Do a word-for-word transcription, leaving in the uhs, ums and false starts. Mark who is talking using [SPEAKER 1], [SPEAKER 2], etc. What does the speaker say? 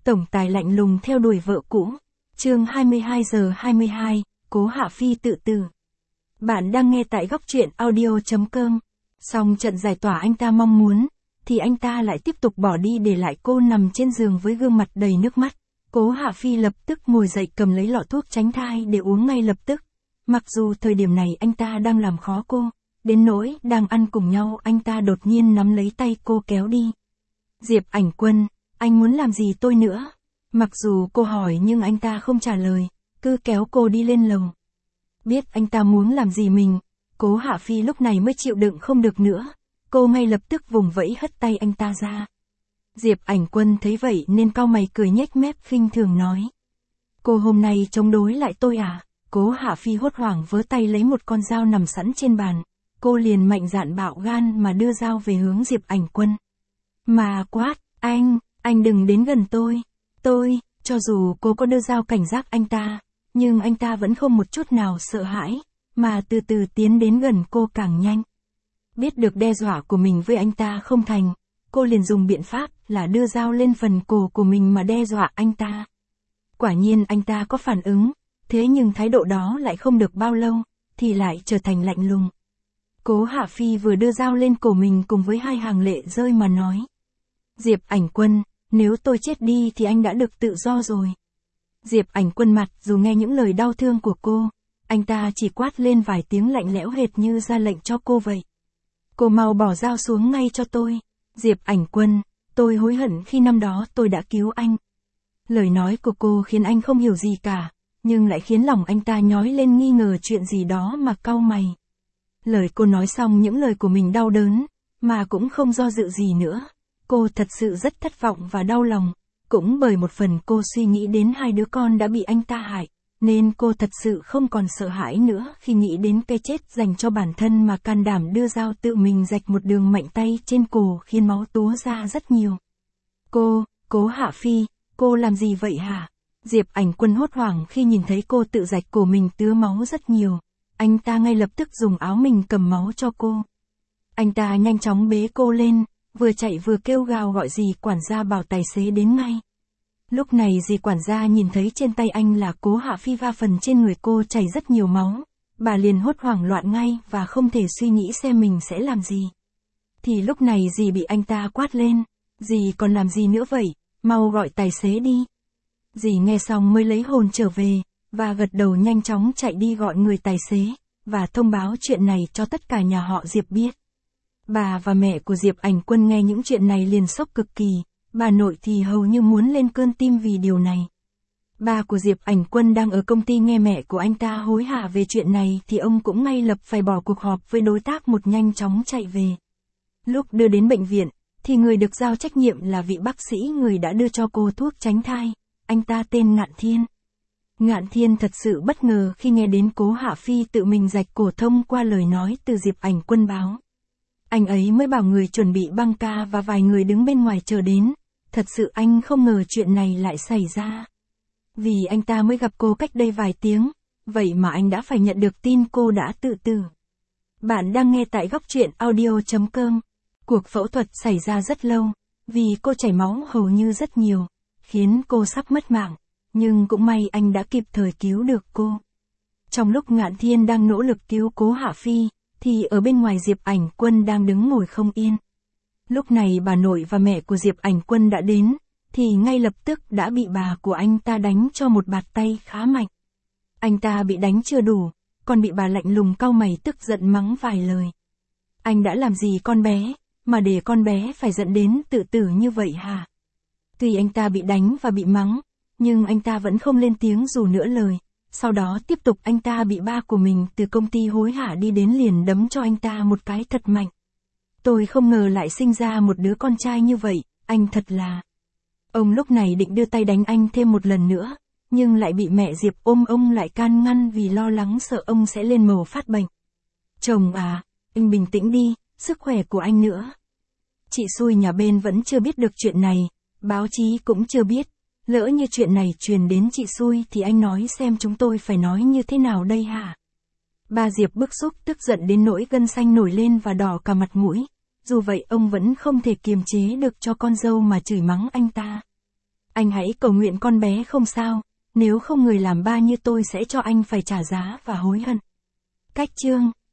[SPEAKER 1] Tổng tài lạnh lùng theo đuổi vợ cũ. Chương hai mươi hai giờ hai mươi hai, Cố Hạ Phi tự tử. Bạn đang nghe tại góc truyện audio chấm com. Xong trận giải tỏa anh ta mong muốn, thì anh ta lại tiếp tục bỏ đi để lại cô nằm trên giường với gương mặt đầy nước mắt. Cố Hạ Phi lập tức ngồi dậy cầm lấy lọ thuốc tránh thai để uống ngay lập tức. Mặc dù thời điểm này anh ta đang làm khó cô, đến nỗi đang ăn cùng nhau anh ta đột nhiên nắm lấy tay cô kéo đi. Diệp Ảnh Quân, anh muốn làm gì tôi nữa? Mặc dù cô hỏi nhưng anh ta không trả lời, cứ kéo cô đi lên lầu. Biết anh ta muốn làm gì mình, Cố Hạ Phi lúc này mới chịu đựng không được nữa. Cô ngay lập tức vùng vẫy hất tay anh ta ra. Diệp Ảnh Quân thấy vậy nên cau mày cười nhếch mép khinh thường nói. Cô hôm nay chống đối lại tôi à? Cố Hạ Phi hốt hoảng vớ tay lấy một con dao nằm sẵn trên bàn. Cô liền mạnh dạn bạo gan mà đưa dao về hướng Diệp Ảnh Quân. Mà quát, anh, anh đừng đến gần tôi. Tôi, cho dù cô có đưa dao cảnh giác anh ta, nhưng anh ta vẫn không một chút nào sợ hãi, mà từ từ tiến đến gần cô càng nhanh. Biết được đe dọa của mình với anh ta không thành, cô liền dùng biện pháp là đưa dao lên phần cổ của mình mà đe dọa anh ta. Quả nhiên anh ta có phản ứng, thế nhưng thái độ đó lại không được bao lâu, thì lại trở thành lạnh lùng. Cố Hạ Phi vừa đưa dao lên cổ mình cùng với hai hàng lệ rơi mà nói. Diệp Ảnh Quân, nếu tôi chết đi thì anh đã được tự do rồi. Diệp Ảnh Quân mặt dù nghe những lời đau thương của cô, anh ta chỉ quát lên vài tiếng lạnh lẽo hệt như ra lệnh cho cô vậy. Cô mau bỏ dao xuống ngay cho tôi. Diệp Ảnh Quân, tôi hối hận khi năm đó tôi đã cứu anh. Lời nói của cô khiến anh không hiểu gì cả, nhưng lại khiến lòng anh ta nhói lên nghi ngờ chuyện gì đó mà cau mày. Lời cô nói xong những lời của mình đau đớn, mà cũng không do dự gì nữa. Cô thật sự rất thất vọng và đau lòng, cũng bởi một phần cô suy nghĩ đến hai đứa con đã bị anh ta hại, nên cô thật sự không còn sợ hãi nữa khi nghĩ đến cái chết dành cho bản thân mà can đảm đưa dao tự mình rạch một đường mạnh tay trên cổ khiến máu túa ra rất nhiều. Cô, Cố Hạ Phi, cô làm gì vậy hả? Diệp Ảnh Quân hốt hoảng khi nhìn thấy cô tự rạch cổ mình tứa máu rất nhiều. Anh ta ngay lập tức dùng áo mình cầm máu cho cô. Anh ta nhanh chóng bế cô lên, vừa chạy vừa kêu gào gọi dì quản gia bảo tài xế đến ngay. Lúc này dì quản gia nhìn thấy trên tay anh là Cố Hạ Phi va phần trên người cô chảy rất nhiều máu. Bà liền hốt hoảng loạn ngay và không thể suy nghĩ xem mình sẽ làm gì. Thì lúc này dì bị anh ta quát lên. Dì còn làm gì nữa vậy? Mau gọi tài xế đi. Dì nghe xong mới lấy hồn trở về, và gật đầu nhanh chóng chạy đi gọi người tài xế, và thông báo chuyện này cho tất cả nhà họ Diệp biết. Bà và mẹ của Diệp Ảnh Quân nghe những chuyện này liền sốc cực kỳ, bà nội thì hầu như muốn lên cơn tim vì điều này. Ba của Diệp Ảnh Quân đang ở công ty nghe mẹ của anh ta hối hả về chuyện này thì ông cũng ngay lập phải bỏ cuộc họp với đối tác một nhanh chóng chạy về. Lúc đưa đến bệnh viện, thì người được giao trách nhiệm là vị bác sĩ người đã đưa cho cô thuốc tránh thai, anh ta tên Ngạn Thiên. Ngạn Thiên thật sự bất ngờ khi nghe đến Cố Hạ Phi tự mình rạch cổ thông qua lời nói từ Diệp Ảnh Quân báo. Anh ấy mới bảo người chuẩn bị băng ca và vài người đứng bên ngoài chờ đến, thật sự anh không ngờ chuyện này lại xảy ra. Vì anh ta mới gặp cô cách đây vài tiếng, vậy mà anh đã phải nhận được tin cô đã tự tử. Bạn đang nghe tại góc truyện audio chấm com. Cuộc phẫu thuật xảy ra rất lâu, vì cô chảy máu hầu như rất nhiều, khiến cô sắp mất mạng, nhưng cũng may anh đã kịp thời cứu được cô. Trong lúc Ngạn Thiên đang nỗ lực cứu Cố Hạ Phi, thì ở bên ngoài Diệp Ảnh Quân đang đứng ngồi không yên. Lúc này bà nội và mẹ của Diệp Ảnh Quân đã đến, thì ngay lập tức đã bị bà của anh ta đánh cho một bạt tay khá mạnh. Anh ta bị đánh chưa đủ, còn bị bà lạnh lùng cau mày tức giận mắng vài lời. Anh đã làm gì con bé, mà để con bé phải dẫn đến tự tử như vậy hả? Tuy anh ta bị đánh và bị mắng, nhưng anh ta vẫn không lên tiếng dù nửa lời. Sau đó tiếp tục anh ta bị ba của mình từ công ty hối hả đi đến liền đấm cho anh ta một cái thật mạnh. Tôi không ngờ lại sinh ra một đứa con trai như vậy, anh thật là... Ông lúc này định đưa tay đánh anh thêm một lần nữa, nhưng lại bị mẹ Diệp ôm ông lại can ngăn vì lo lắng sợ ông sẽ lên màu phát bệnh. Chồng à, anh bình tĩnh đi, sức khỏe của anh nữa. Chị xui nhà bên vẫn chưa biết được chuyện này, báo chí cũng chưa biết. Lỡ như chuyện này truyền đến chị xui thì anh nói xem chúng tôi phải nói như thế nào đây hả? Ba Diệp bức xúc tức giận đến nỗi gân xanh nổi lên và đỏ cả mặt mũi. Dù vậy ông vẫn không thể kiềm chế được cho con dâu mà chửi mắng anh ta. Anh hãy cầu nguyện con bé không sao, nếu không người làm ba như tôi sẽ cho anh phải trả giá và hối hận. Cách chương